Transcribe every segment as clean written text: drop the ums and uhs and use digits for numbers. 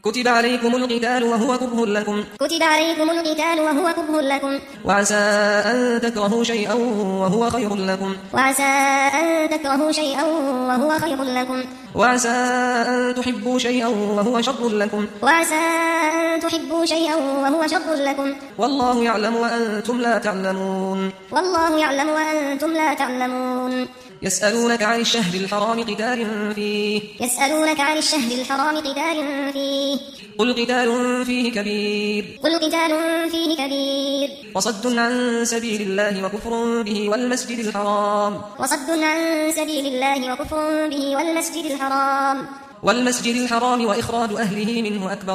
كتب عليكم القتال وهو كره لكم وعسى أن تكرهوا شيئا وهو خير لكم وعسى أن تحبوا شيئا وهو شر لكم والله يعلم وأنتم لا تعلمون يسألونك عن الشهر الحرام قتال فيه قل قتال فيه كبير وصد عن سبيل الله وكفر به والمسجد الحرام وإخراج أهله منه أكبر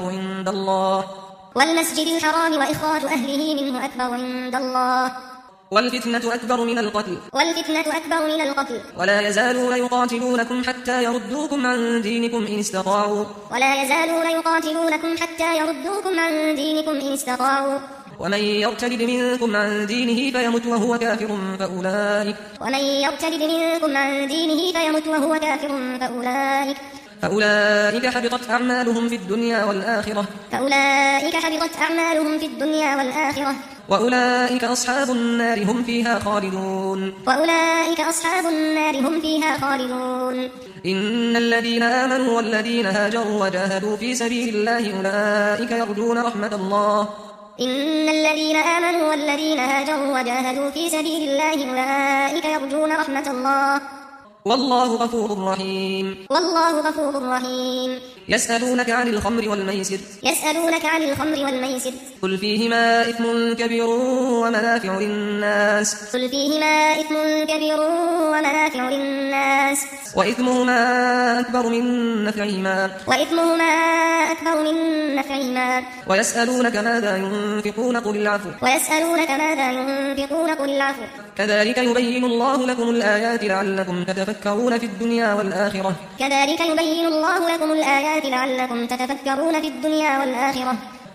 عند الله والفتنة أكبر من القتل ولا يزالون يقاتلونكم حتى يردوكم عن دينكم إن استطاعوا ومن يرتد منكم عن دينه فيمت وهو كافر فأولئك حبطت أعمالهم في الدنيا والآخرة وأولئك أصحاب النار هم فيها خالدون إن الذين آمنوا والذين هاجروا وجاهدوا في سبيل الله أولئك يرجون رحمة الله والله غفور رحيم يسألونك عن الخمر والميسر قل فيهما إثم كبير ومنافع للناس وإثمهما أكبر من نفعهما ويسألونك ماذا ينفقون قل العفو كذلك يبين الله لكم الآيات لعلكم تتفكرون في الدنيا والآخرة